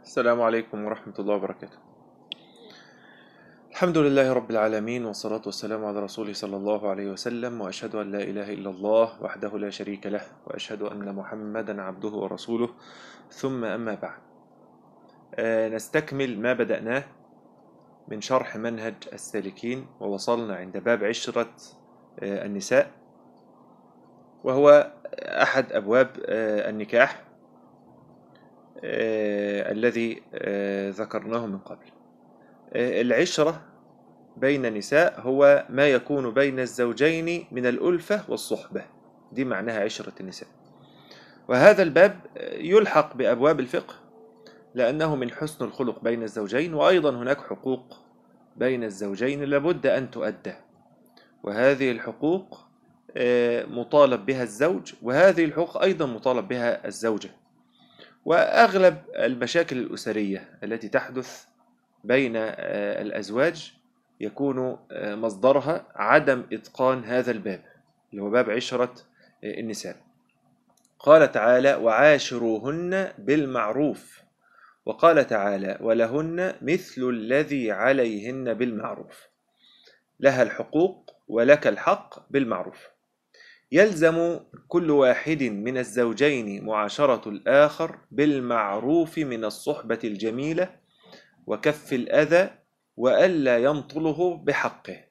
السلام عليكم ورحمة الله وبركاته. الحمد لله رب العالمين، والصلاة والسلام على رسوله صلى الله عليه وسلم، وأشهد أن لا إله إلا الله وحده لا شريك له، وأشهد أن محمدا عبده ورسوله، ثم أما بعد. نستكمل ما بدأناه من شرح منهج السالكين، ووصلنا عند باب عشرة النساء، وهو أحد أبواب النكاح الذي ذكرناه من قبل. العشرة بين النساء هو ما يكون بين الزوجين من الألفة والصحبة، دي معناها عشرة النساء. وهذا الباب يلحق بأبواب الفقه لأنه من حسن الخلق بين الزوجين، وأيضا هناك حقوق بين الزوجين لابد أن تؤدى، وهذه الحقوق مطالب بها الزوج، وهذه الحقوق أيضا مطالب بها الزوجة. وأغلب المشاكل الأسرية التي تحدث بين الأزواج يكون مصدرها عدم إتقان هذا الباب اللي هو باب عشرة النساء. قال تعالى: وعاشروهن بالمعروف، وقال تعالى: ولهن مثل الذي عليهن بالمعروف. لها الحقوق ولك الحق بالمعروف. يلزم كل واحد من الزوجين معاشرة الآخر بالمعروف من الصحبة الجميلة وكف الأذى وألا ينطله بحقه.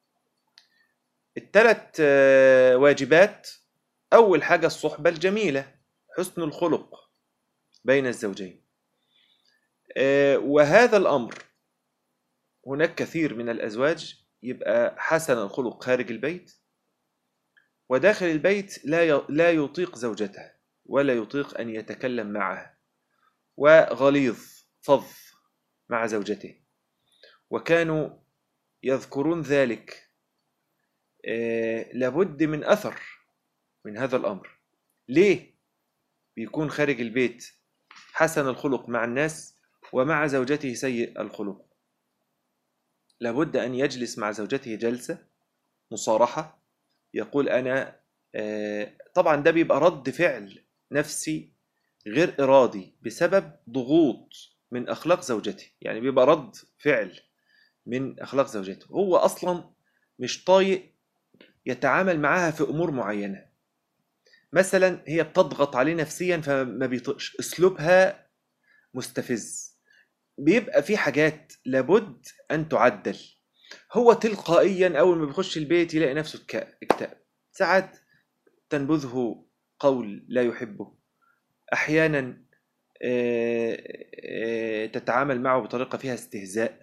الثلاث واجبات: أول حاجة الصحبة الجميلة، حسن الخلق بين الزوجين، وهذا الأمر هناك كثير من الأزواج يبقى حسن الخلق خارج البيت، وداخل البيت لا يطيق زوجته ولا يطيق أن يتكلم معها، وغليظ فظ مع زوجته، وكانوا يذكرون ذلك. لابد من أثر من هذا الأمر. ليه بيكون خارج البيت حسن الخلق مع الناس ومع زوجته سيء الخلق؟ لابد أن يجلس مع زوجته جلسة مصارحة، يقول أنا طبعا ده بيبقى رد فعل نفسي غير إرادي بسبب ضغوط من أخلاق زوجته، يعني بيبقى رد فعل من أخلاق زوجته، هو أصلا مش طايق يتعامل معها في أمور معينة. مثلا هي بتضغط عليه نفسيا فما بيطقش، أسلوبها مستفز، بيبقى في حاجات لابد أن تعدل. هو تلقائيا أول ما بيخش البيت يلاقي نفسه اكتئب، ساعات تنبذه قول لا يحبه، أحيانا تتعامل معه بطريقة فيها استهزاء،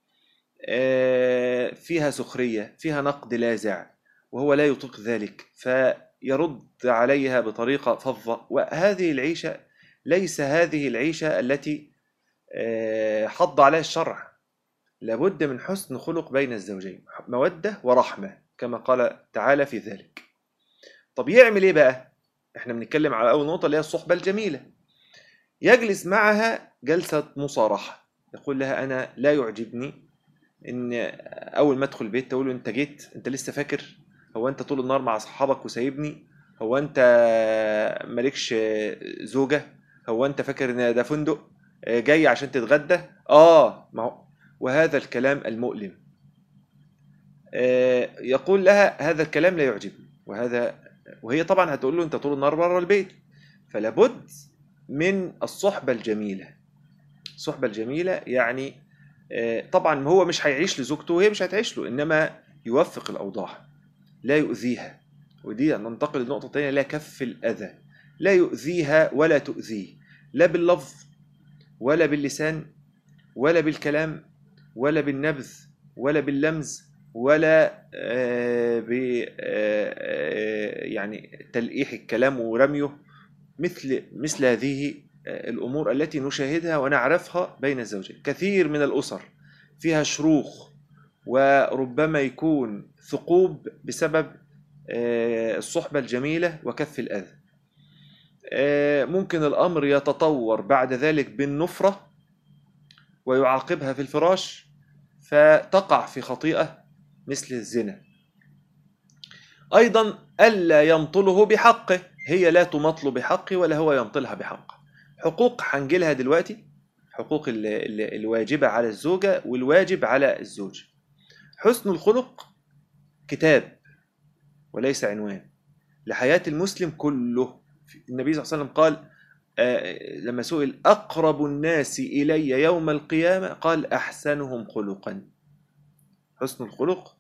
فيها سخرية، فيها نقد لاذع، وهو لا يطيق ذلك فيرد عليها بطريقة فظة. وهذه العيشة ليس هذه العيشة التي حض عليها الشرع. لابد من حسن خلق بين الزوجين، مودة ورحمة كما قال تعالى في ذلك. طب يعمل ايه بقى؟ احنا بنتكلم على اول نقطة اللي هي الصحبة الجميلة. يجلس معها جلسة مصارحة، يقول لها أنا لا يعجبني ان اول ما ادخل البيت تقول له انت جيت، انت لسه فاكر؟ هو انت طول النهار مع اصحابك وسايبني؟ هو انت مالكش زوجة؟ هو انت فاكر ان ده فندق جاي عشان تتغدى؟ ما هو. وهذا الكلام المؤلم، يقول لها هذا الكلام لا يعجبني، وهي طبعا هتقول له انت طول النهار بره البيت. فلابد من الصحبة الجميلة. الصحبة الجميلة يعني طبعا هو مش هيعيش لزوجته وهي مش هتعيش له، إنما يوفق الأوضاع، لا يؤذيها. ودي ننتقل للنقطة الثانية، لا كف الأذى، لا يؤذيها ولا تؤذيه، لا باللفظ ولا باللسان ولا بالكلام ولا بالنبذ ولا باللمز ولا يعني تلقيح الكلام ورميه، مثل هذه الأمور التي نشاهدها ونعرفها بين الزوجين. كثير من الأسر فيها شروخ، وربما يكون ثقوب بسبب الصحبة الجميلة وكف الأذى. ممكن الأمر يتطور بعد ذلك بالنفرة ويعاقبها في الفراش، فتقع في خطيئة مثل الزنا. أيضا ألا ينطله بحقه، هي لا تمطل بحقه ولا هو ينطلها بحقه. حقوق هنجيلها دلوقتي، حقوق الواجبة على الزوجة والواجب على الزوج. حسن الخلق كتاب وليس عنوان لحياة المسلم كله. النبي صلى الله عليه وسلم قال لما سئل أقرب الناس إلي يوم القيامة قال أحسنهم خلقا. حسن الخلق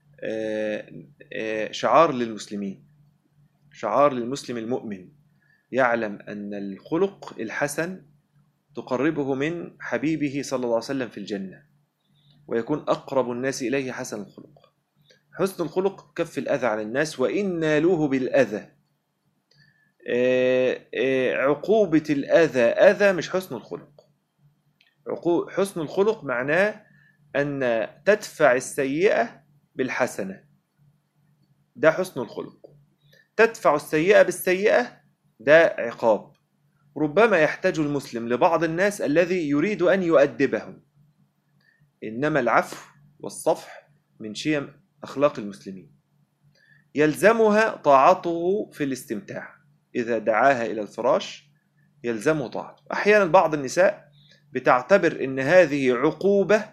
شعار للمسلمين، شعار للمسلم المؤمن، يعلم أن الخلق الحسن تقربه من حبيبه صلى الله عليه وسلم في الجنة، ويكون أقرب الناس إليه حسن الخلق. حسن الخلق كف الأذى عن الناس وإن نالوه بالأذى. عقوبة الأذى أذى مش حسن الخلق. حسن الخلق معناه أن تدفع السيئة بالحسنة، ده حسن الخلق. تدفع السيئة بالسيئة ده عقاب. ربما يحتاج المسلم لبعض الناس الذي يريد أن يؤدبهم، إنما العفو والصفح من شيم أخلاق المسلمين. يلزمها طاعته في الاستمتاع، إذا دعاها إلى الفراش يلزمه طاعته. أحيانا بعض النساء بتعتبر أن هذه عقوبة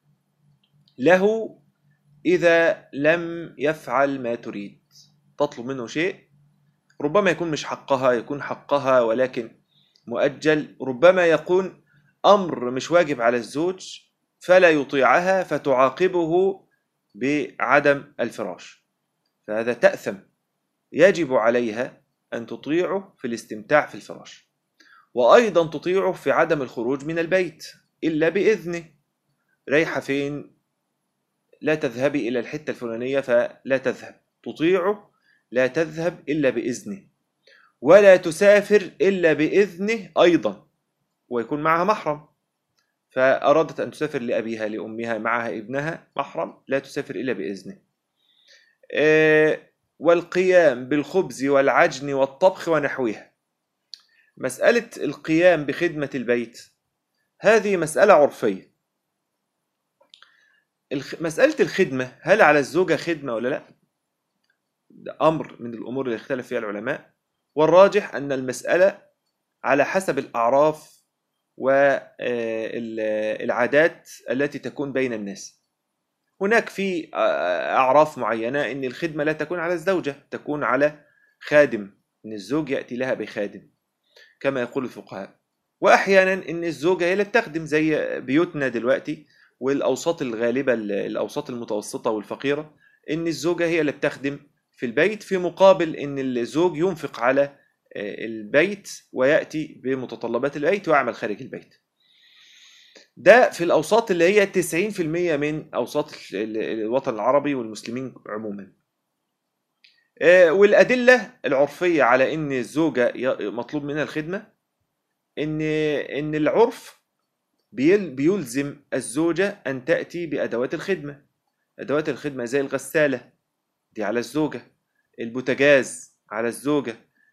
له إذا لم يفعل ما تريد، تطلب منه شيء ربما يكون مش حقها، يكون حقها ولكن مؤجل، ربما يكون أمر مش واجب على الزوج فلا يطيعها فتعاقبه بعدم الفراش، فهذا تأثم. يجب عليها أن تطيعه في الاستمتاع في الفراش، وأيضا تطيعه في عدم الخروج من البيت إلا بإذنه. رايحة فين؟ لا تذهبي إلى الحتة الفلانية فلا تذهب، تطيعه لا تذهب إلا بإذنه، ولا تسافر إلا بإذنه أيضا، ويكون معها محرم. فأرادت أن تسافر لأبيها لأمها معها ابنها محرم، لا تسافر إلا بإذنه. والقيام بالخبز والعجن والطبخ ونحوها. مسألة القيام بخدمة البيت هذه مسألة عرفية. مسألة الخدمة هل على الزوجة خدمة ولا لا؟ ده أمر من الأمور اللي اختلف فيها العلماء، والراجح أن المسألة على حسب الأعراف والعادات التي تكون بين الناس. هناك في أعراف معينة أن الخدمة لا تكون على الزوجة، تكون على خادم، أن الزوج يأتي لها بخادم كما يقول الفقهاء. وأحيانا أن الزوجة هي اللي بتخدم زي بيوتنا دلوقتي والأوساط الغالبة، الأوساط المتوسطة والفقيرة، أن الزوجة هي اللي بتخدم في البيت في مقابل أن الزوج ينفق على البيت ويأتي بمتطلبات البيت ويعمل خارج البيت. ده في الأوساط اللي هي 90% من أوساط الوطن العربي والمسلمين عموما. والأدلة العرفية على أن الزوجة مطلوب منها الخدمة أن العرف بيلزم الزوجة أن تأتي بأدوات الخدمة. أدوات الخدمة زي الغسالة دي على الزوجة، البوتاجاز على الزوجة،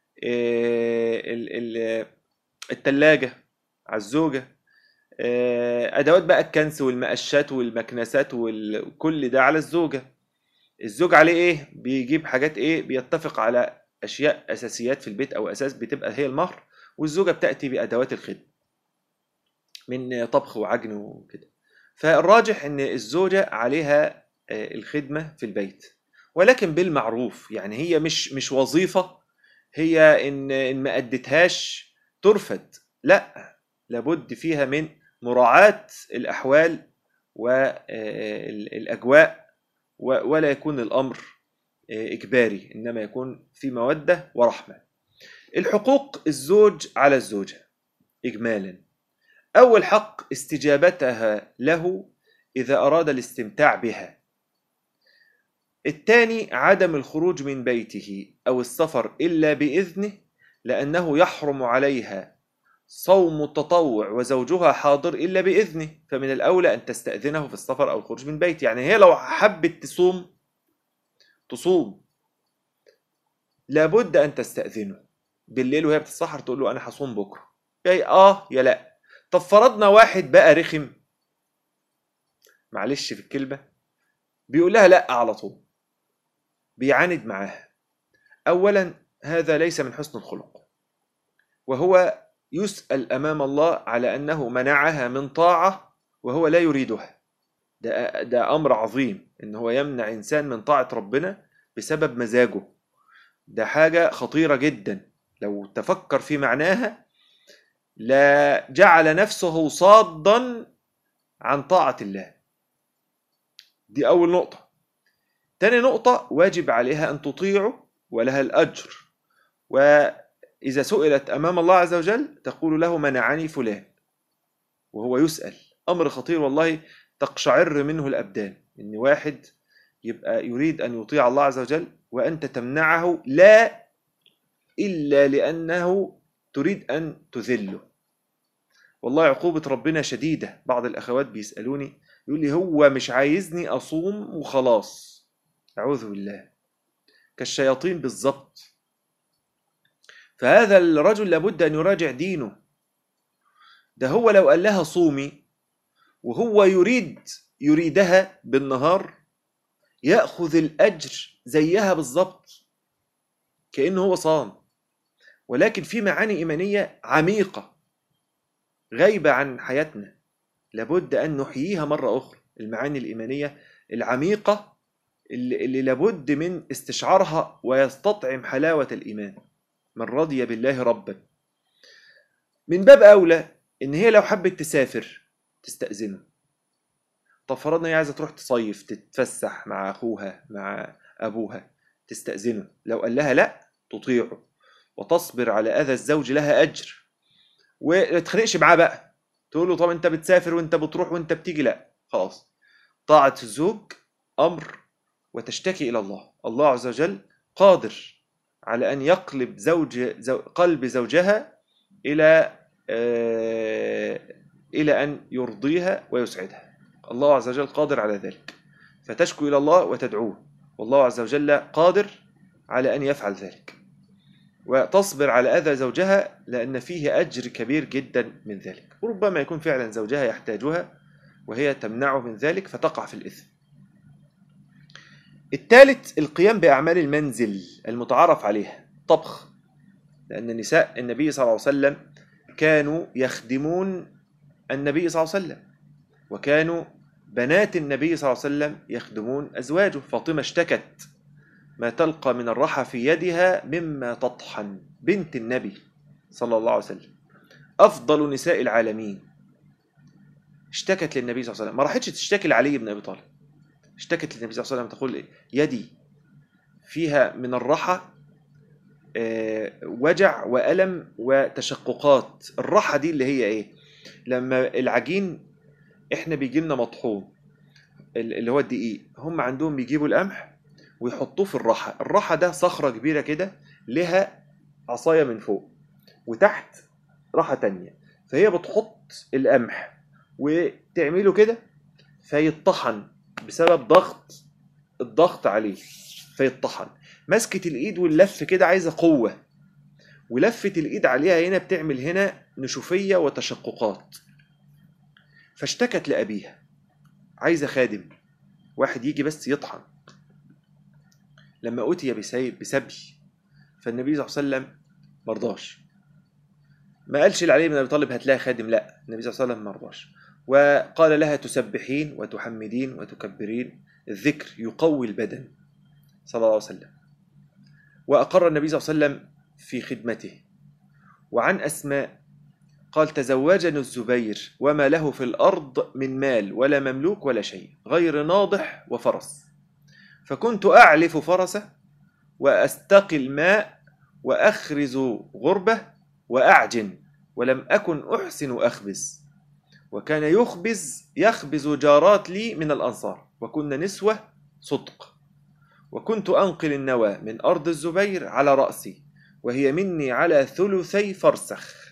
التلاجة على الزوجة، أدوات بقى الكنس والمقشات والمكنسات وكل ده على الزوجة. الزوج عليه إيه؟ بيجيب حاجات إيه؟ بيتفق على أشياء أساسيات في البيت أو أساس بتبقى هي المهر، والزوجة بتأتي بأدوات الخدمة من طبخ وعجن وكده. فالراجح ان الزوجة عليها الخدمة في البيت، ولكن بالمعروف. يعني هي مش وظيفة هي ان ما أدتهاش ترفد، لا، لابد فيها من مراعاة الأحوال والأجواء، ولا يكون الأمر إجباري، إنما يكون في مودة ورحمة. الحقوق الزوج على الزوجة إجمالا: أول حق استجابتها له إذا أراد الاستمتاع بها. الثاني عدم الخروج من بيته أو السفر إلا بإذنه، لأنه يحرم عليها صوم التطوع وزوجها حاضر إلا بإذنه، فمن الأولى أن تستأذنه في السفر أو الخروج من بيته. يعني هي لو حبت تصوم لابد أن تستأذنه بالليل وهي بتتسحر، تقول له أنا هصوم بكرة، جاي يا لا. طب فرضنا واحد بقى رخم، معلش في الكلمة، بيقول لها لا على طول، بيعاند معاها. أولا هذا ليس من حسن الخلق، وهو يسأل أمام الله على أنه منعها من طاعة وهو لا يريدها. ده أمر عظيم، إن هو يمنع إنسان من طاعة ربنا بسبب مزاجه. ده حاجة خطيرة جدا، لو تفكر في معناها لا جعل نفسه صادا عن طاعة الله. دي أول نقطة. تاني نقطة، واجب عليها أن تطيعه ولها الأجر، وإذا سئلت أمام الله عز وجل تقول له منعني فلان، وهو يسأل. أمر خطير والله، تقشعر منه الأبدان، إن واحد يبقى يريد أن يطيع الله عز وجل وأنت تمنعه، لا إلا لأنه تريد أن تذله. والله عقوبة ربنا شديدة. بعض الأخوات بيسألوني يقول لي هو مش عايزني أصوم وخلاص. أعوذ بالله، كالشياطين بالضبط. فهذا الرجل لابد أن يراجع دينه. ده هو لو قال لها صومي وهو يريدها بالنهار يأخذ الأجر زيها بالضبط كأنه هو صام. ولكن في معاني إيمانية عميقة غايبة عن حياتنا، لابد أن نحييها مرة أخرى. المعاني الإيمانية العميقة اللي لابد من استشعارها ويستطعم حلاوة الإيمان. من رضي بالله ربا. من باب أولى إن هي لو حبت تسافر تستأذنه. طب فرضنا هي عايزة تروح تصيف تتفسح مع أخوها مع أبوها، تستأذنه. لو قال لها لا تطيعه وتصبر على أذى الزوج، لها أجر. وما تخنقش معاه بقى تقول له طب أنت بتسافر وأنت بتروح وأنت بتيجي، لا خلاص. طاعة الزوج أمر، وتشتكي إلى الله. الله عز وجل قادر على أن يقلب قلب زوجها إلى أن يرضيها ويسعدها. الله عز وجل قادر على ذلك، فتشكو إلى الله وتدعوه، والله عز وجل قادر على أن يفعل ذلك. وتصبر على أذى زوجها لأن فيه أجر كبير جدا من ذلك. وربما يكون فعلا زوجها يحتاجها وهي تمنعه من ذلك فتقع في الإثم. الثالث، القيام بأعمال المنزل المتعارف عليها. طبخ، لأن نساء النبي صلى الله عليه وسلم كانوا يخدمون النبي صلى الله عليه وسلم، وكانوا بنات النبي صلى الله عليه وسلم يخدمون أزواجه. فاطمة اشتكت ما تلقى من الرحى في يدها مما تطحن، بنت النبي صلى الله عليه وسلم أفضل نساء العالمين، اشتكت للنبي صلى الله عليه وسلم. ما راحتش تشتكي لعلي بن أبي طالب، اشتكت للنبي صلى الله عليه وسلم تقول يدي فيها من الرحى وجع وألم وتشققات. الرحى دي اللي هي ايه؟ لما العجين احنا بيجي لنا مطحون اللي هو الدقيق، هم عندهم بيجيبوا القمح ويحطوه في الرحى. الرحى ده صخرة كبيرة كده لها عصاية من فوق وتحت رحى تانية، فهي بتحط القمح وتعمله كده فيطحن بسبب الضغط عليه فيطحن. مسكة الإيد واللف كده عايزة قوة، ولفة الإيد عليها هنا بتعمل هنا نشوفية وتشققات. فاشتكت لأبيها عايزة خادم واحد يجي بس يطحن. لما أتي بسبي فالنبي صلى الله عليه وسلم مرضاش، ما قالش لعلي بن أبي طالب هات لها خادم، لا، النبي صلى الله عليه وسلم مرضاش، وقال لها تسبحين وتحمدين وتكبرين. الذكر يقوي البدن صلى الله عليه وسلم. وأقر النبي صلى الله عليه وسلم في خدمته. وعن أسماء قال تزوجني الزبير وما له في الأرض من مال ولا مملوك ولا شيء غير ناضح وفرس، فكنت أعلف فرسه وأستقي الماء وأخرز غربة وأعجن، ولم أكن أحسن أخبز. وكان يخبز جارات لي من الأنصار، وكنا نسوة صدق. وكنت أنقل النوى من أرض الزبير على رأسي وهي مني على 3 فرسخ،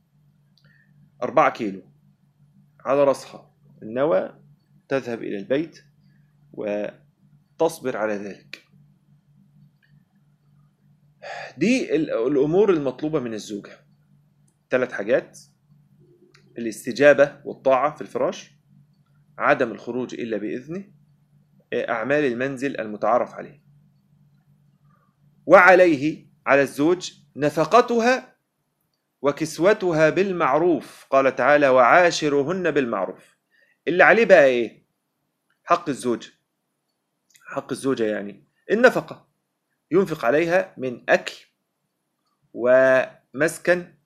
4 كيلو على رأسها النوى، تذهب إلى البيت وتصبر على ذلك. دي الأمور المطلوبة من الزوجة. 3 حاجات: الاستجابة والطاعة في الفراش، عدم الخروج إلا بإذنه، أعمال المنزل المتعارف عليه. وعليه على الزوج نفقتها وكسوتها بالمعروف. قال تعالى وعاشرهن بالمعروف. اللي عليه بقى ايه؟ حق الزوجة. حق الزوجة يعني النفقة، ينفق عليها من أكل ومسكن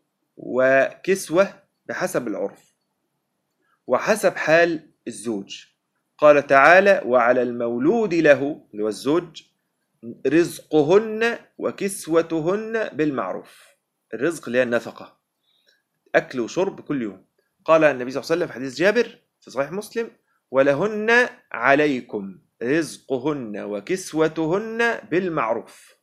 وكسوة بحسب العرف وحسب حال الزوج. قال تعالى وعلى المولود له اللي هو الزوج رزقهن وكسوتهن بالمعروف. الرزق اللي هي النفقة، أكل وشرب كل يوم. قال النبي صلى الله عليه وسلم في حديث جابر في صحيح مسلم ولهن عليكم رزقهن وكسوتهن بالمعروف.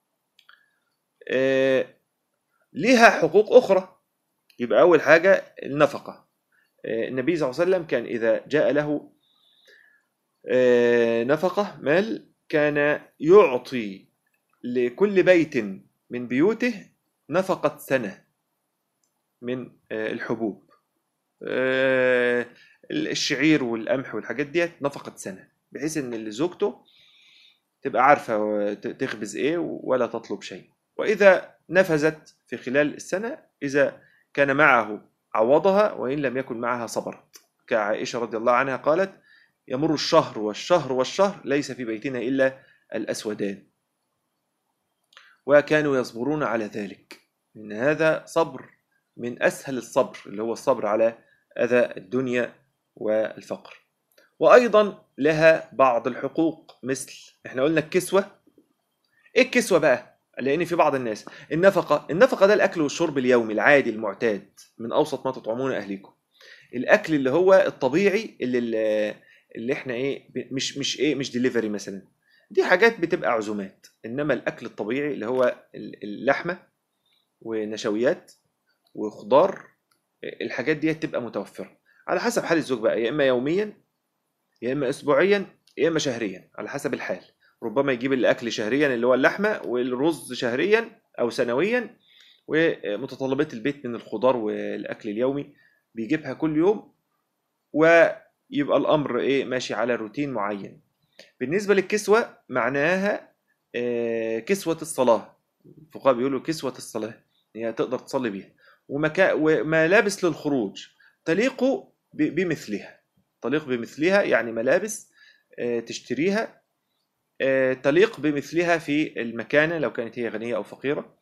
لها حقوق أخرى. يبقى أول حاجة النفقة. النبي صلى الله عليه وسلم كان إذا جاء له نفقة مال كان يعطي لكل بيت من بيوته نفقة سنة من الحبوب، الشعير والقمح والحاجات دي نفقة سنة، بحيث ان اللي زوجته تبقى عارفة تخبز ايه ولا تطلب شيء. وإذا نفذت في خلال السنة إذا كان معه عوضها، وإن لم يكن معها صبرت. كعائشة رضي الله عنها قالت يمر الشهر والشهر والشهر ليس في بيتنا إلا الأسودان، وكانوا يصبرون على ذلك. إن هذا صبر من أسهل الصبر، اللي هو الصبر على أذى الدنيا والفقر. وأيضا لها بعض الحقوق، مثل إحنا قلنا الكسوة. إيه الكسوة بقى؟ لأن في بعض الناس النفقة ده الأكل والشرب اليومي العادي المعتاد من أوسط ما تطعمون أهليكم. الأكل اللي هو الطبيعي اللي إحنا إيه مش ديليفري مثلا، دي حاجات بتبقى عزومات. إنما الأكل الطبيعي اللي هو اللحمة ونشويات وخضار، الحاجات دي تبقى متوفرة على حسب حال الزوج بقى، يا إما يوميا يا إما أسبوعيا يا إما شهريا على حسب الحال. ربما يجيب الأكل شهريا اللي هو اللحمة، والرز شهريا أو سنويا، ومتطلبات البيت من الخضار والأكل اليومي بيجيبها كل يوم، ويبقى الأمر إيه ماشي على روتين معين. بالنسبة للكسوة معناها كسوة الصلاة. الفقهاء بيقولوا كسوة الصلاة هي تقدر تصلي بيها، وملابس للخروج تليق بمثلها. تليق بمثلها يعني ملابس تشتريها تليق بمثلها في المكانة لو كانت هي غنية أو فقيرة.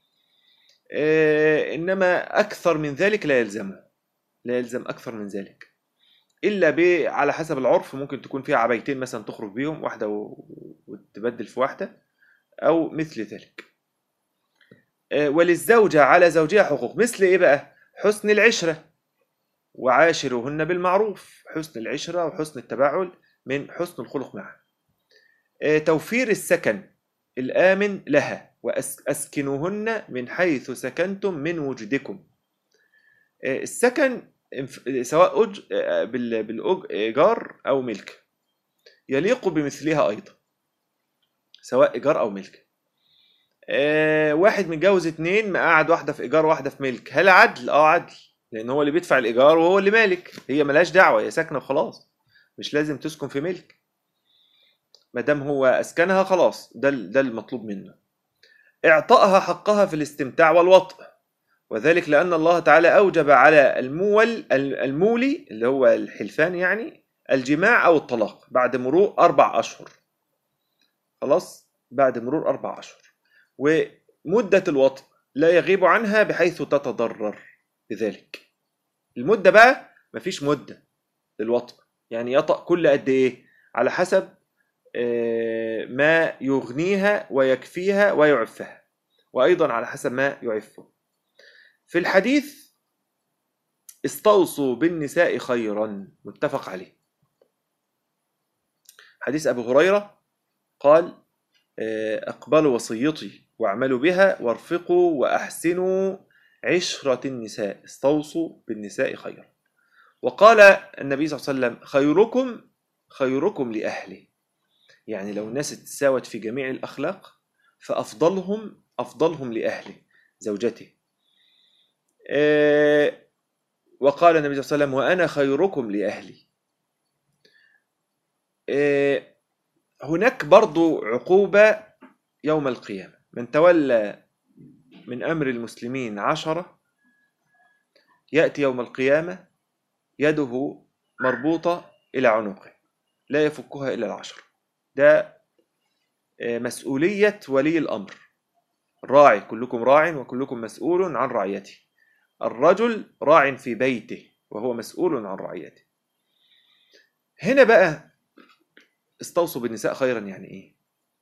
إنما أكثر من ذلك لا يلزم أكثر من ذلك، إلا على حسب العرف. ممكن تكون فيها عبايتين مثلا تخرج بيهم واحدة وتبدل في واحدة أو مثل ذلك. وللزوجة على زوجها حقوق، مثل إيه بقى؟ حسن العشرة، وعاشرهن بالمعروف. حسن العشرة وحسن التباعل من حسن الخلق معها. توفير السكن الآمن لها، وأسكنوهن من حيث سكنتم من وجدكم. السكن سواء بالإيجار أو ملك يليق بمثلها أيضا، سواء إيجار أو ملك. واحد متجوز 2، مقعد واحدة في إيجار واحدة في ملك، هل عدل؟ عدل، لأن هو اللي بيدفع الإيجار وهو اللي مالك، هي ملاش دعوة، هي ساكنة وخلاص، مش لازم تسكن في ملك. ما دام هو أسكنها خلاص، ده المطلوب منه. إعطائها حقها في الاستمتاع والوطء، وذلك لأن الله تعالى أوجب على المولي اللي هو الحلفان يعني الجماع أو الطلاق بعد مرور 4 أشهر. خلاص، بعد مرور 4 أشهر. ومدة الوطء لا يغيب عنها بحيث تتضرر بذلك. المدة بقى مفيش مدة للوطء، يعني يطأ كل قد إيه على حسب ما يغنيها ويكفيها ويعفها، وأيضا على حسب ما يعفه. في الحديث استوصوا بالنساء خيرا، متفق عليه. حديث أبو هريرة قال أقبلوا وصيتي واعملوا بها وارفقوا وأحسنوا عشرة النساء، استوصوا بالنساء خيرا. وقال النبي صلى الله عليه وسلم خيركم لأهله، يعني لو الناس تساوت في جميع الأخلاق فأفضلهم لأهله زوجته. وقال النبي صلى الله عليه وسلم وأنا خيركم لأهلي. هناك برضو عقوبة يوم القيامة، من تولى من أمر المسلمين 10 يأتي يوم القيامة يده مربوطة إلى عنقه لا يفكها إلا 10. ده مسؤولية ولي الأمر. راعي، كلكم راع وكلكم مسؤول عن رعيته. الرجل راع في بيته وهو مسؤول عن رعيته. هنا بقى استوصوا بالنساء خيرا يعني إيه؟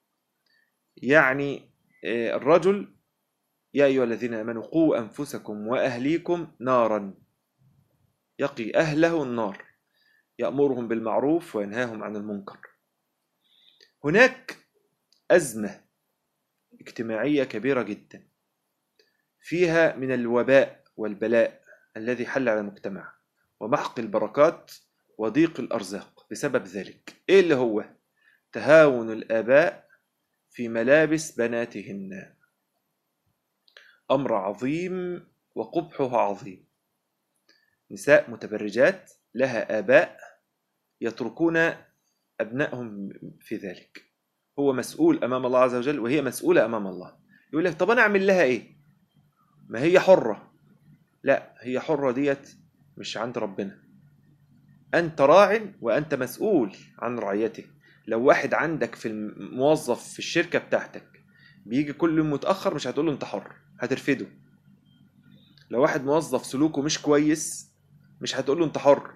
يعني الرجل يا أيها الذين آمنوا قوا أنفسكم وأهليكم نارا، يقي أهله النار، يأمرهم بالمعروف وينهاهم عن المنكر. هناك أزمة اجتماعية كبيرة جدا فيها من الوباء والبلاء الذي حل على المجتمع ومحق البركات وضيق الأرزاق بسبب ذلك. إيه اللي هو؟ تهاون الآباء في ملابس بناتهن. أمر عظيم وقبحه عظيم. نساء متبرجات لها آباء يتركون أبنائهم في ذلك. هو مسؤول أمام الله عز وجل وهي مسؤولة أمام الله. يقول لك طب أنا أعمل لها إيه؟ ما هي حرة. لا، هي حرة ديت مش عند ربنا. أنت راع وأنت مسؤول عن رعيته. لو واحد عندك في الموظف في الشركة بتاعتك بيجي كل يوم متأخر، مش هتقول له أنت حر، هترفده. لو واحد موظف سلوكه مش كويس مش هتقول له أنت حر،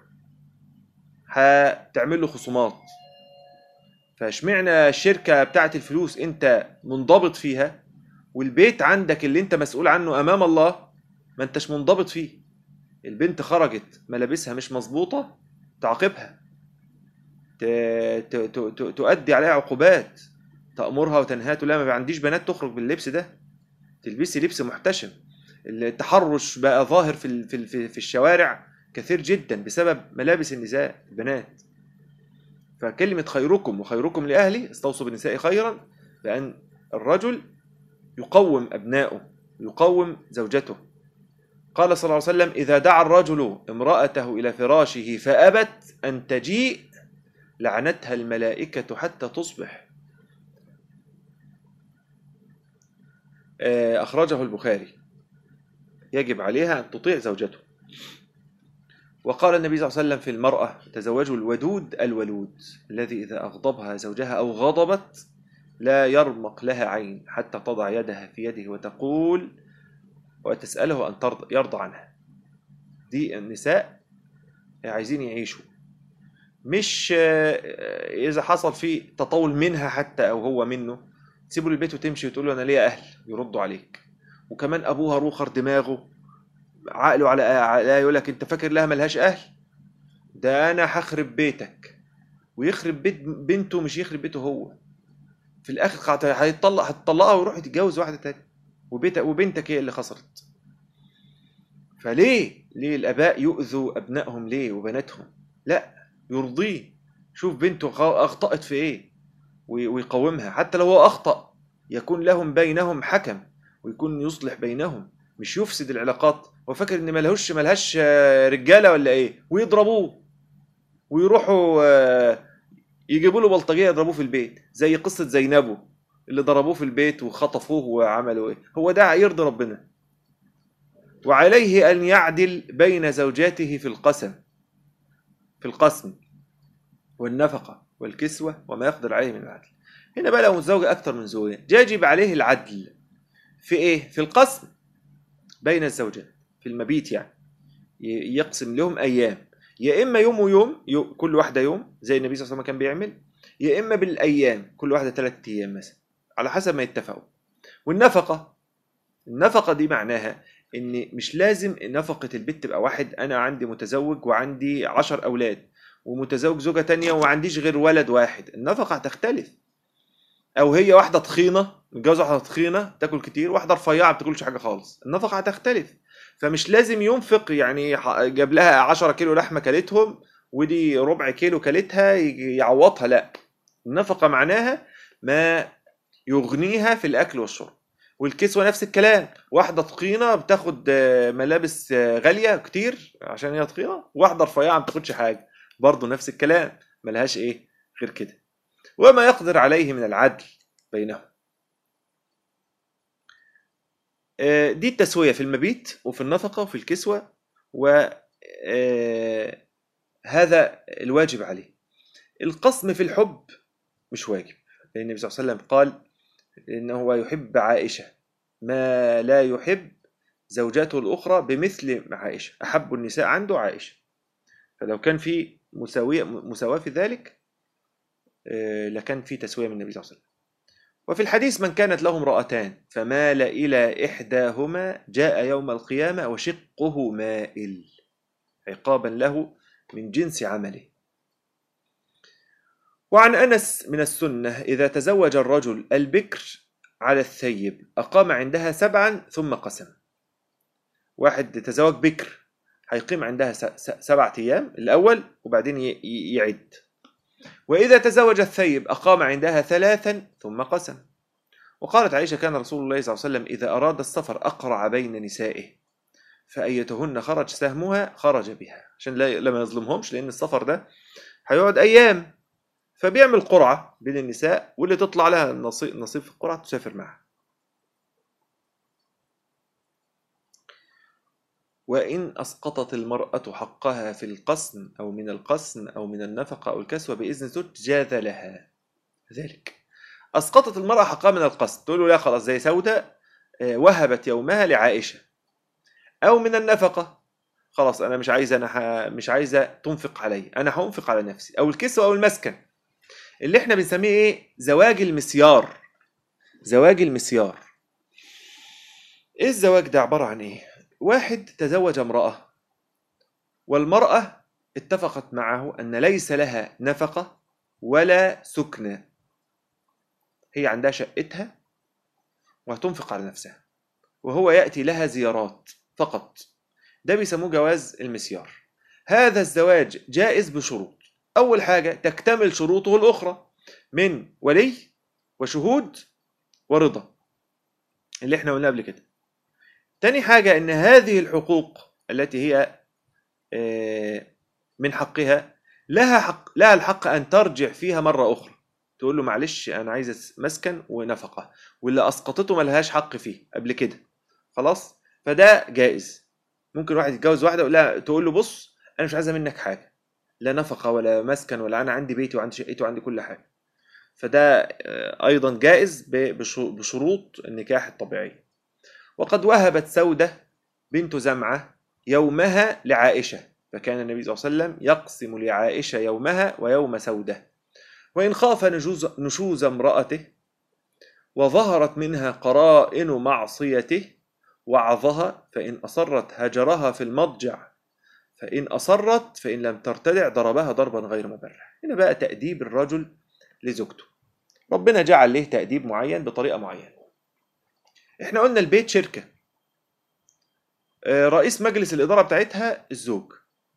هتعمل له خصومات. فاشمعنى الشركة بتاعت الفلوس أنت منضبط فيها والبيت عندك اللي أنت مسؤول عنه أمام الله ما أنتش منضبط فيه؟ البنت خرجت ملابسها مش مظبوطة، تعاقبها، تؤدي عليها عقوبات، تأمرها وتنهاها، تقول لها ما عنديش بنات تخرج باللبس ده، تلبسي لبس محتشم. التحرش بقى ظاهر في الشوارع كثير جدا بسبب ملابس النساء البنات. فكلمة خيركم وخيركم لأهلي، استوصوا بالنساء خيرا، لأن الرجل يقوم أبنائه، يقوم زوجته. قال صلى الله عليه وسلم إذا دعا الرجل امرأته إلى فراشه فأبت أن تجيء لعنتها الملائكة حتى تصبح. أخرجه البخاري. يجب عليها أن تطيع زوجته. وقال النبي صلى الله عليه وسلم في المرأة تزوجوا الودود الولود الذي إذا أغضبها زوجها أو غضبت لا يرمق لها عين حتى تضع يدها في يده وتقول وتسأله أن يرضى عنها. دي النساء عايزين يعيشوا، مش إذا حصل فيه تطاول منها حتى أو هو منه تسيبوا البيت وتمشي وتقول له أنا ليا أهل يردوا عليك. وكمان أبوها روخر دماغه عقله على يقول لك أنت فاكر لها ملهاش أهل؟ ده أنا هخرب بيتك، ويخرب بيت بنته مش يخرب بيته هو. في الآخر هتطلقها ويروح يتجوز واحدة تانية وبنتك هي اللي خسرت. فليه الآباء يؤذوا أبنائهم ليه وبناتهم؟ لا، يرضيه. شوف بنته أخطأت في إيه ويقومها، حتى لو هو أخطأ يكون لهم بينهم حكم ويكون يصلح بينهم، مش يفسد العلاقات. وفكر إن ملهاش رجالة ولا إيه، ويضربوه ويروحوا يجيبوا له بلطجية يضربوه في البيت، زي قصة زينبه اللي ضربوه في البيت وخطفوه وعملوا إيه. هو ده يرضي ربنا؟ وعليه أن يعدل بين زوجاته في القسم والنفقة والكسوة وما يقدر عليه من العدل. هنا بقى لو متزوجة أكثر من زوجين يجب عليه العدل في إيه؟ في القسم بين الزوجات، في المبيت يعني يقسم لهم أيام، يا إما يوم ويوم، كل واحدة يوم زي النبي صلى الله عليه وسلم كان بيعمل، يا إما بالأيام كل واحدة 3 أيام مثلا على حسب ما يتفقوا. النفقة دي معناها إن مش لازم نفقة البيت تبقى واحد. أنا عندي متزوج وعندي 10 أولاد ومتزوج زوجة تانية ومعنديش غير ولد واحد، النفقة هتختلف. أو هي واحدة تخينة متجوزة واحدة تخينة تاكل كتير، واحدة رفيعة ما بتاكلش حاجة خالص، النفقة هتختلف. فمش لازم ينفق، يعني جاب لها 10 كيلو لحمة كلتهم ودي ربع كيلو كلتها يعوضها، لا. النفقة معناها ما يغنيها في الأكل والشرب. والكسوة نفس الكلام، واحدة تخينة بتاخد ملابس غالية كتير عشان هي تخينة، واحدة رفيعة ما بتاخدش حاجة، برضه نفس الكلام، ملهاش إيه غير كده. وما يقدر عليه من العدل بينهم. دي التسوية في المبيت وفي النفقة وفي الكسوة وهذا الواجب عليه. القسم في الحب مش واجب، لأن النبي صلى الله عليه وسلم قال إنه هو يحب عائشة ما لا يحب زوجاته الأخرى بمثل عائشة، أحب النساء عنده عائشة. فلو كان في مساواة في ذلك لكان في تسوية من النبي صلى الله عليه وسلم. وفي الحديث من كانت له امرأتان فمال إلى إحداهما جاء يوم القيامة وشقه مائل عقابا له من جنس عمله. وعن أنس من السنة إذا تزوج الرجل البكر على الثيب أقام عندها 7 ثم قسم. واحد تزوج بكر هيقيم عندها 7 أيام الأول وبعدين يعد. وإذا تزوج الثيب أقام عندها 3 ثم قسم. وقالت عائشة كان رسول الله صلى الله عليه وسلم إذا أراد السفر أقرع بين نسائه فأيتهن خرج سهمها خرج بها، عشان لما يظلمهمش، لأن السفر ده هيقعد أيام، فبيعمل قرعة بين النساء واللي تطلع لها نصيب في القرعة تسافر معها. وإن أسقطت المرأة حقها في القسم أو من القسم أو من النفقة أو الكسوة بإذن زوج جاز لها ذلك. أسقطت المرأة حقها من القسم، تقول له لا خلاص زي سودة وهبت يومها لعائشة، أو من النفقة خلاص أنا مش عايزة تنفق علي، أنا هأنفق على نفسي، أو الكسوة أو المسكن اللي احنا بنسميه إيه؟ زواج المسيار. زواج المسيار. إيه الزواج ده عبارة عن إيه؟ واحد تزوج امرأة والمرأة اتفقت معه أن ليس لها نفقة ولا سكنة، هي عندها شقتها وهتنفق على نفسها، وهو يأتي لها زيارات فقط. ده بيسموه جواز المسيار. هذا الزواج جائز بشروط. أول حاجة تكتمل شروطه الأخرى من ولي وشهود ورضا اللي احنا قلنا قبل كده. تاني حاجة إن هذه الحقوق التي هي من حقها لها الحق أن ترجع فيها مرة أخرى، تقول له معلش أنا عايزة مسكن ونفقة، واللي أسقطته ملهاش حق فيه قبل كده خلاص. فده جائز. ممكن واحد يتجوز واحدة لا تقول له بص أنا مش عايزة منك حاجة، لا نفقة ولا مسكن ولا أنا عندي بيتي وعندي شقتي وعندي كل حاجة. فده أيضا جائز بشروط النكاح الطبيعي. وقد وهبت سودة بنت زمعة يومها لعائشة، فكان النبي صلى الله عليه وسلم يقسم لعائشة يومها ويوم سودة. وإن خاف نشوز امرأته وظهرت منها قرائن معصيته وعظها، فإن أصرت هجرها في المضجع، فإن أصرت فإن لم ترتدع ضربها ضربا غير مبرح. هنا بقى تأديب الرجل لزوجته، ربنا جعل له تأديب معين بطريقة معينة. احنا قلنا البيت شركة، رئيس مجلس الإدارة بتاعتها الزوج،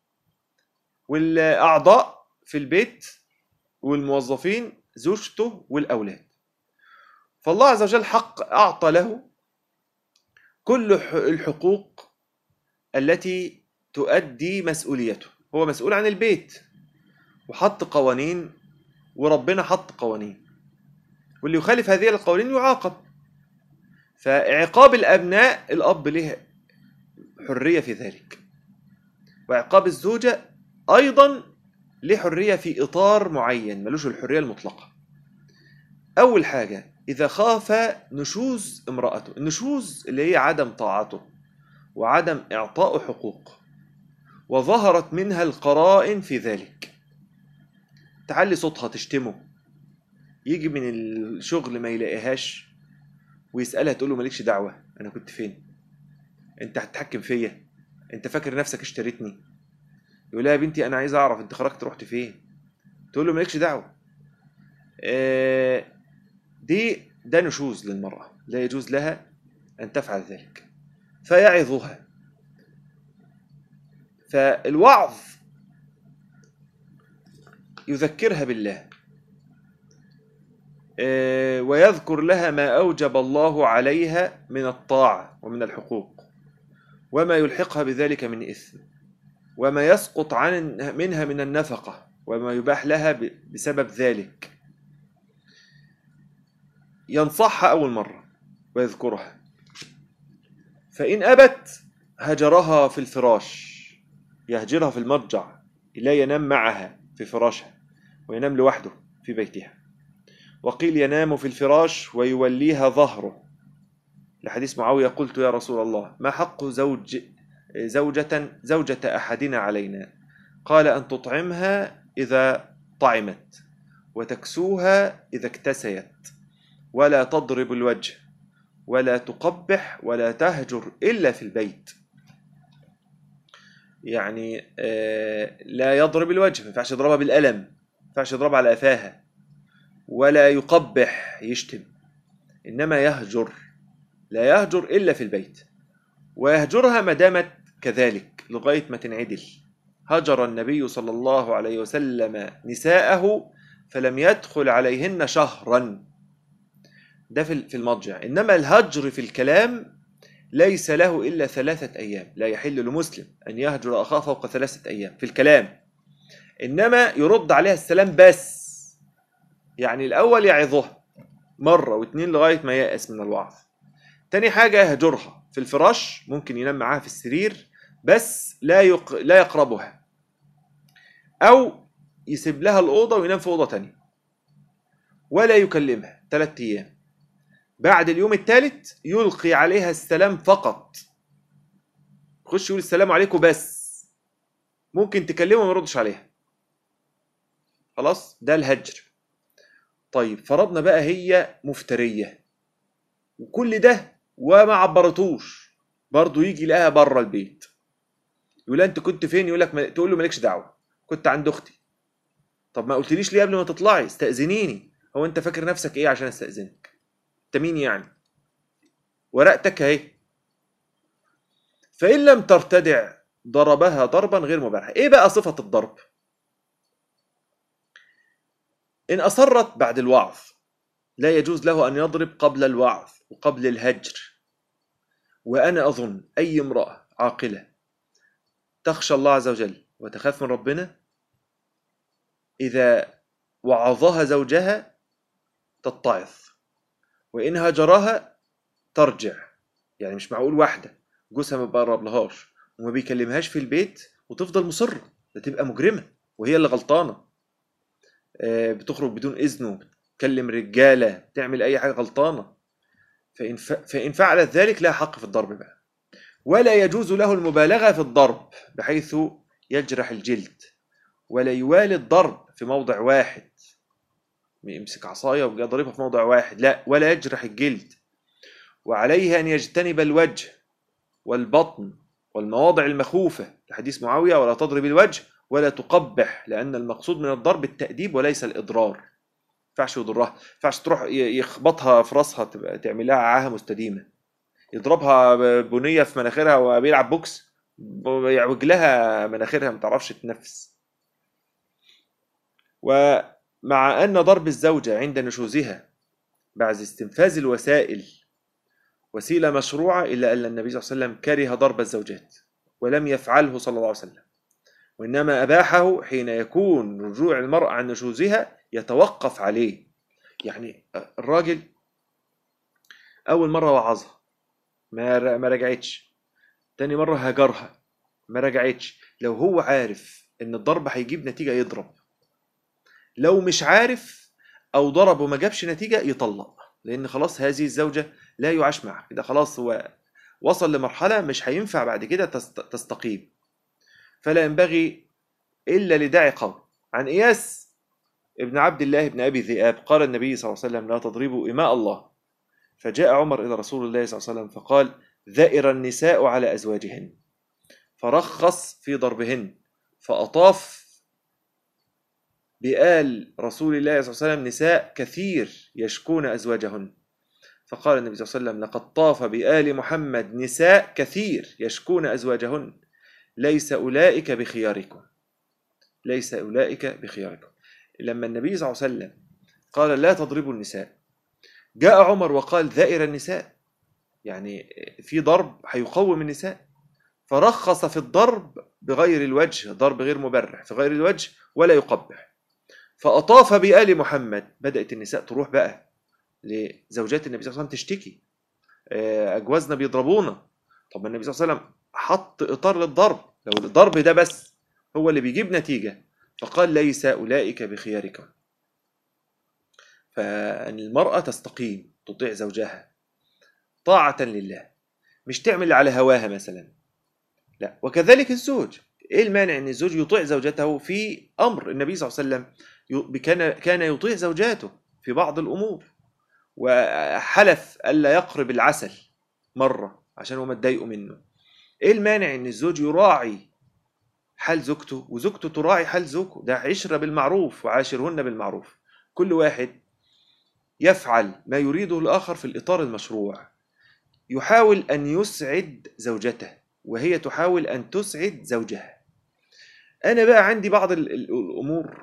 والأعضاء في البيت والموظفين زوجته والأولاد. فالله عز وجل أعطى له كل الحقوق التي تؤدي مسؤوليته. هو مسؤول عن البيت وحط قوانين، وربنا حط قوانين، واللي يخالف هذه القوانين يعاقب. فعقاب الأبناء الأب له حرية في ذلك، وعقاب الزوجة أيضا له حرية في إطار معين، ملوش الحرية المطلقة. أول حاجة إذا خاف نشوز امرأته، النشوز اللي هي عدم طاعته وعدم إعطاء حقوق، وظهرت منها القرائن في ذلك، تعلي صوتها تشتمه، يجي من الشغل ما يلاقيهاش ويسألها تقول له مالكش دعوة أنا كنت فين، أنت هتتحكم فيا، أنت فاكر نفسك اشتريتني. يقول لها يا بنتي أنا عايز أعرف أنت خرجت رحت فين، تقول له مالكش دعوة. ده نشوز للمرأة، لا يجوز لها أن تفعل ذلك. فيعظها. فالوعظ يذكرها بالله ويذكر لها ما أوجب الله عليها من الطاعة ومن الحقوق، وما يلحقها بذلك من إثم، وما يسقط منها من النفقة، وما يباح لها بسبب ذلك. ينصحها أول مرة ويذكرها، فإن أبت هجرها في الفراش، يهجرها في المضجع، لا ينام معها في فراشها وينام لوحده في بيتها. وقيل ينام في الفراش ويوليها ظهره، لحديث معاوية: قلت يا رسول الله ما حق زوجة أحدنا علينا؟ قال: أن تطعمها إذا طعمت، وتكسوها إذا اكتسيت، ولا تضرب الوجه، ولا تقبح، ولا تهجر إلا في البيت. يعني لا يضرب الوجه، ما ينفعش يضربها بالقلم، ما ينفعش يضربها على قفاها، ولا يقبح يشتم، إنما يهجر، لا يهجر إلا في البيت. ويهجرها ما دامت كذلك لغاية ما تنعدل. هجر النبي صلى الله عليه وسلم نساءه فلم يدخل عليهن شهرا، ده في المضجع. إنما الهجر في الكلام ليس له إلا 3 أيام، لا يحل لمسلم أن يهجر أخاه فوق 3 أيام في الكلام، إنما يرد عليها السلام بس. يعني الأول يعظها مرة واتنين لغاية ما ييأس من الوعظ. تاني حاجة يهجرها في الفراش، ممكن ينام معاها في السرير بس لا يقربها، أو يسيب لها الأوضة وينام في أوضة تانية، ولا يكلمها 3 أيام. بعد اليوم الثالث يلقي عليها السلام فقط، يخش يقول السلام عليكم بس، ممكن تكلمه وما يردش عليها. خلاص، ده الهجر. طيب فرضنا بقى هي مفترية وكل ده وما عبرتوش، برضه يجي لها بره البيت، يقول انت كنت فين؟ يقول لك تقول له مالكش دعوه، كنت عند اختي. طب ما قلتليش ليه قبل ما تطلعي؟ استأذنيني. هو انت فاكر نفسك ايه عشان استأذنك؟ انت مين يعني؟ ورقتك اهي. فإن لم ترتدع ضربها ضربا غير مبرح. ايه بقى صفة الضرب؟ إن أصرت بعد الوعظ لا يجوز له أن يضرب قبل الوعظ وقبل الهجر. وأنا أظن أي امرأة عاقلة تخشى الله عز وجل وتخاف من ربنا إذا وعظها زوجها تتعظ، وإن هجرها ترجع. يعني مش معقول واحدة جوزها ما بيقربلهاش وما بيكلمهاش في البيت وتفضل مصرة، ده تبقى مجرمة وهي اللي غلطانة. بتخرج بدون إذنه، بتكلم رجالة، بتعمل أي حاجة غلطانة. فإن فعلت ذلك لا حق في الضرب بقى. ولا يجوز له المبالغة في الضرب بحيث يجرح الجلد، ولا يوالي الضرب في موضع واحد، يمسك عصاية ويجي ضربها في موضع واحد، لا، ولا يجرح الجلد. وعليه أن يجتنب الوجه والبطن والمواضع المخوفة لحديث معاوية: ولا تضرب الوجه ولا تقبح، لأن المقصود من الضرب التأديب وليس الإضرار. ما ينفعش يضرها، ما ينفعش تروح يخبطها في راسها تبقى تعمل لها عاهة مستديمة، يضربها بنية في مناخيرها وبيلعب بوكس يعوج لها مناخيرها ما تعرفش تنفس. ومع أن ضرب الزوجة عند نشوزها بعد استنفاذ الوسائل وسيلة مشروعة، إلا أن النبي صلى الله عليه وسلم كره ضرب الزوجات ولم يفعله صلى الله عليه وسلم، وإنما أباحه حين يكون رجوع المرأة عن نشوزها يتوقف عليه. يعني الراجل أول مرة وعظها ما رجعتش، تاني مرة هجرها ما رجعتش، لو هو عارف إن الضرب هيجيب نتيجة يضرب، لو مش عارف أو ضرب وما جابش نتيجة يطلق، لأن خلاص هذه الزوجة لا يعاش معها كده، خلاص هو وصل لمرحلة مش هينفع بعد كده تستقيم. فلا ينبغي إلا لداعي قول. عن إياس ابن عبد الله بن أبي ذئاب قال النبي صلى الله عليه وسلم: لا تضربوا إماء الله. فجاء عمر إلى رسول الله صلى الله عليه وسلم فقال: ذئر النساء على أزواجهن، فرخص في ضربهن، فأطاف بآل رسول الله صلى الله عليه وسلم نساء كثير يشكون أزواجهن. فقال النبي صلى الله عليه وسلم: لقد طاف بآل محمد نساء كثير يشكون أزواجهن، ليس أولئك بخياركم، ليس أولئك بخياركم. لما النبي صلى الله عليه وسلم قال لا تضربوا النساء، جاء عمر وقال ذائر النساء، يعني في ضرب هيقوم النساء، فرخص في الضرب بغير الوجه، ضرب غير مبرح في غير الوجه ولا يقبح. فأطاف بآل محمد، بدأت النساء تروح بقى لزوجات النبي صلى الله عليه وسلم تشتكي: أجوازنا بيضربونا. طب النبي صلى الله عليه وسلم حط إطار للضرب، لو الضرب ده بس هو اللي بيجيب نتيجة، فقال ليس أولئك بخياركم. فالمرأة تستقيم، تطيع زوجها طاعة لله، مش تعمل على هواها مثلا، لا. وكذلك الزوج، ايه المانع ان الزوج يطيع زوجته في امر؟ النبي صلى الله عليه وسلم كان يطيع زوجاته في بعض الامور، وحلف الا يقرب العسل مره عشان هو متضايقوا منه. ايه المانع ان الزوج يراعي حال زوجته وزوجته تراعي حال زوجه؟ ده عشرة بالمعروف، وعاشرهن بالمعروف. كل واحد يفعل ما يريده الآخر في الإطار المشروع، يحاول أن يسعد زوجته وهي تحاول أن تسعد زوجها. أنا بقى عندي بعض الأمور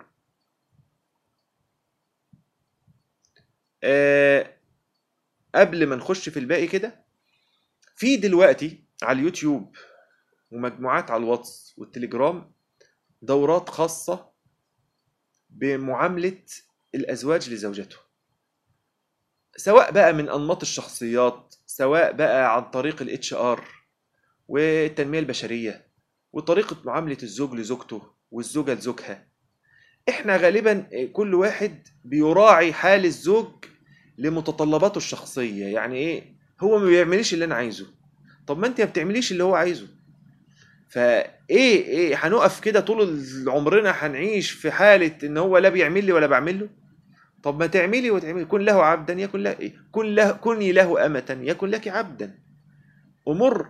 قبل ما نخش في الباقي كده. في دلوقتي على اليوتيوب ومجموعات على الواتس والتليجرام دورات خاصة بمعاملة الأزواج لزوجته، سواء بقى من أنماط الشخصيات، سواء بقى عن طريق الاتش ار والتنمية البشرية، وطريقة معاملة الزوج لزوجته والزوجة لزوجها. احنا غالبا كل واحد بيراعي حال الزوج لمتطلباته الشخصية. يعني ايه؟ هو ما بيعمليش اللي انا عايزه، طب ما انت ما بتعمليش اللي هو عايزه، فايه هنقف كده طول عمرنا هنعيش في حالة ان هو لا بيعمل لي ولا بعمل له؟ طب ما تعملي وتعملي. كن له عبدا يكن له إيه؟ كوني له أمة يكن لك عبدا. أمور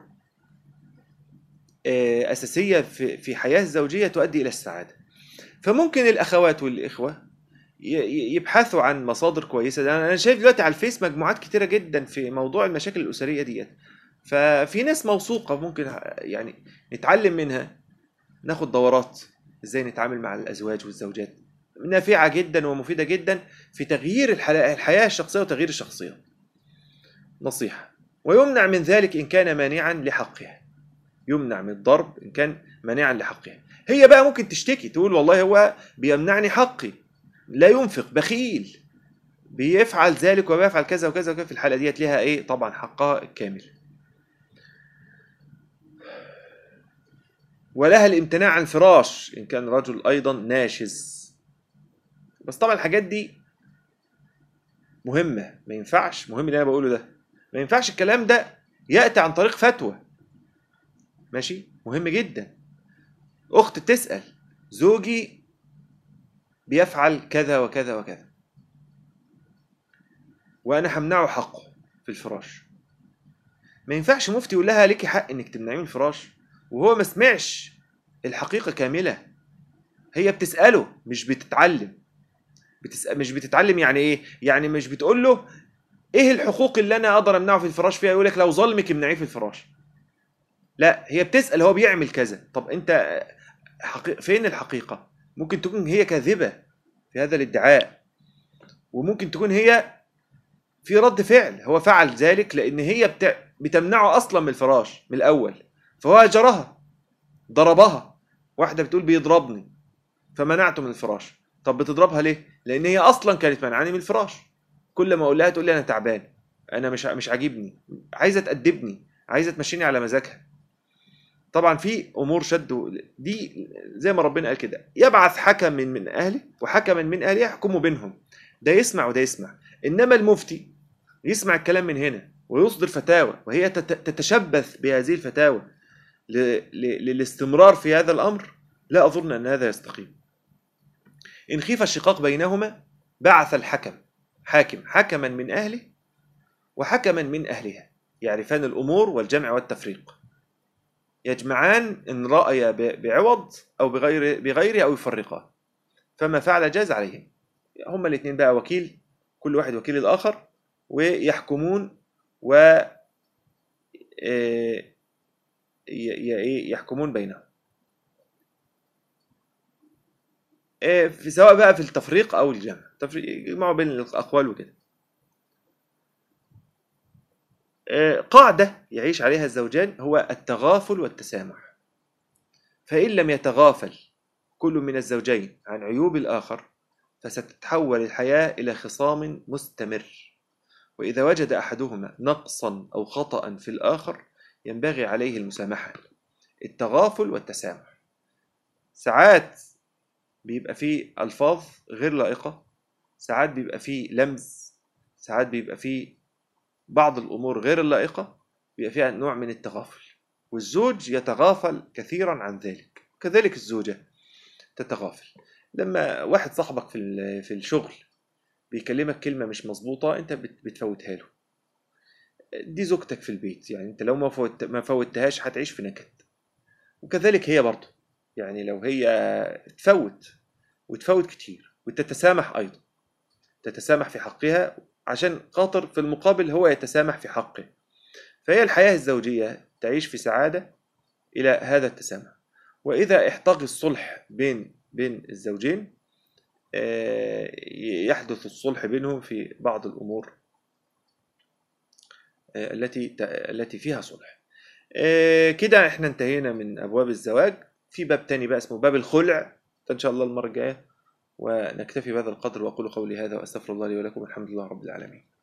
أساسية في حياة الزوجية تؤدي إلى السعادة. فممكن الأخوات والإخوة يبحثوا عن مصادر كويسة. أنا شايف دلوقتي على الفيس مجموعات كتيرة جدا في موضوع المشاكل الأسرية ديت، ففي ناس موثوقة ممكن يعني نتعلم منها، ناخد دورات ازاي نتعامل مع الأزواج والزوجات، نافعة جدا ومفيدة جدا في تغيير الحياة الشخصية وتغيير الشخصية. نصيحة. ويمنع من ذلك إن كان مانعا لحقها، يمنع من الضرب إن كان مانعا لحقها. هي بقى ممكن تشتكي تقول والله هو بيمنعني حقي، لا ينفق، بخيل، بيفعل ذلك وبيفعل كذا وكذا وكذا. في الحالة ديت لها ايه؟ طبعا حقها الكامل. ولها الامتناع عن الفراش إن كان رجل أيضا ناشز. بس طبعا الحاجات دي مهمة، ما ينفعش، مهم اللي أنا بقوله ده، ما ينفعش الكلام ده يأتي عن طريق فتوى. ماشي؟ مهم جدا. أخت تسأل زوجي بيفعل كذا وكذا وكذا وأنا همنعه حقه في الفراش. ما ينفعش مفتي يقول لها ليكي حق إنك تمنعيه من الفراش وهو ما سمعش الحقيقة كاملة. هي بتسأله مش بتتعلم. مش بتتعلم يعني إيه؟ يعني مش بتقول له إيه الحقوق اللي أنا أقدر أمنعه في الفراش فيها، يقول لك لو ظلمك امنعيه في الفراش. لا، هي بتسأل هو بيعمل كذا، طب أنت فين الحقيقة؟ ممكن تكون هي كاذبة في هذا الادعاء، وممكن تكون هي في رد فعل، هو فعل ذلك لأن هي بتمنعه أصلا من الفراش من الأول، فهو هجرها، ضربها. واحدة بتقول بيضربني فمنعته من الفراش. طب بتضربها ليه؟ لأن هي أصلا كانت منعاني من الفراش. كل ما أقول لها تقول لي أنا تعبان، أنا مش عاجبني، عايزة تأدبني، عايزة تمشيني على مزاجها. طبعا في امور شد دي زي ما ربنا قال كده، يبعث حكم من اهله وحكما من اهله يحكموا بينهم، ده يسمع وده يسمع. انما المفتي يسمع الكلام من هنا ويصدر فتاوى وهي تتشبث بهذه الفتاوى للاستمرار في هذا الامر، لا اظن ان هذا يستقيم. ان خيف الشقاق بينهما بعث الحكم، حكما من اهله وحكما من اهلها، يعرفان الامور والجمع والتفريق، يجمعان إن رأي بعوض أو بغيره أو يفرقان، فما فعل جاز عليهم. هما الاثنين بقى وكيل، كل واحد وكيل الآخر، ويحكمون و يحكمون بينهم، في سواء بقى في التفريق أو الجمع، يجمعوا بين الأقوال وكده. قاعدة يعيش عليها الزوجان هو التغافل والتسامح. فإن لم يتغافل كل من الزوجين عن عيوب الآخر فستتحول الحياة إلى خصام مستمر. وإذا وجد أحدهما نقصا أو خطأ في الآخر ينبغي عليه المسامحة. التغافل والتسامح. ساعات بيبقى فيه ألفاظ غير لائقة، ساعات بيبقى فيه لمز، ساعات بيبقى فيه بعض الأمور غير اللائقة، بيبقى فيها نوع من التغافل، والزوج يتغافل كثيرا عن ذلك، كذلك الزوجة تتغافل. لما واحد صاحبك في الشغل بيكلمك كلمة مش مظبوطة، انت بتفوتها له. دي زوجتك في البيت، يعني انت لو ما فوتهاش هتعيش في نكد. وكذلك هي برضه، يعني لو هي تفوت كتير وتتسامح أيضا، تتسامح في حقها عشان خاطر في المقابل هو يتسامح في حقه. فهي الحياة الزوجية تعيش في سعادة إلى هذا التسامح. وإذا احتاج الصلح بين الزوجين، يحدث الصلح بينهم في بعض الأمور التي فيها صلح. كده احنا انتهينا من أبواب الزواج. في باب تاني بقى اسمه باب الخلع، إن شاء الله المرة الجاية. ونكتفي بهذا القدر، وأقول قولي هذا وأستغفر الله لي ولكم، الحمد لله رب العالمين.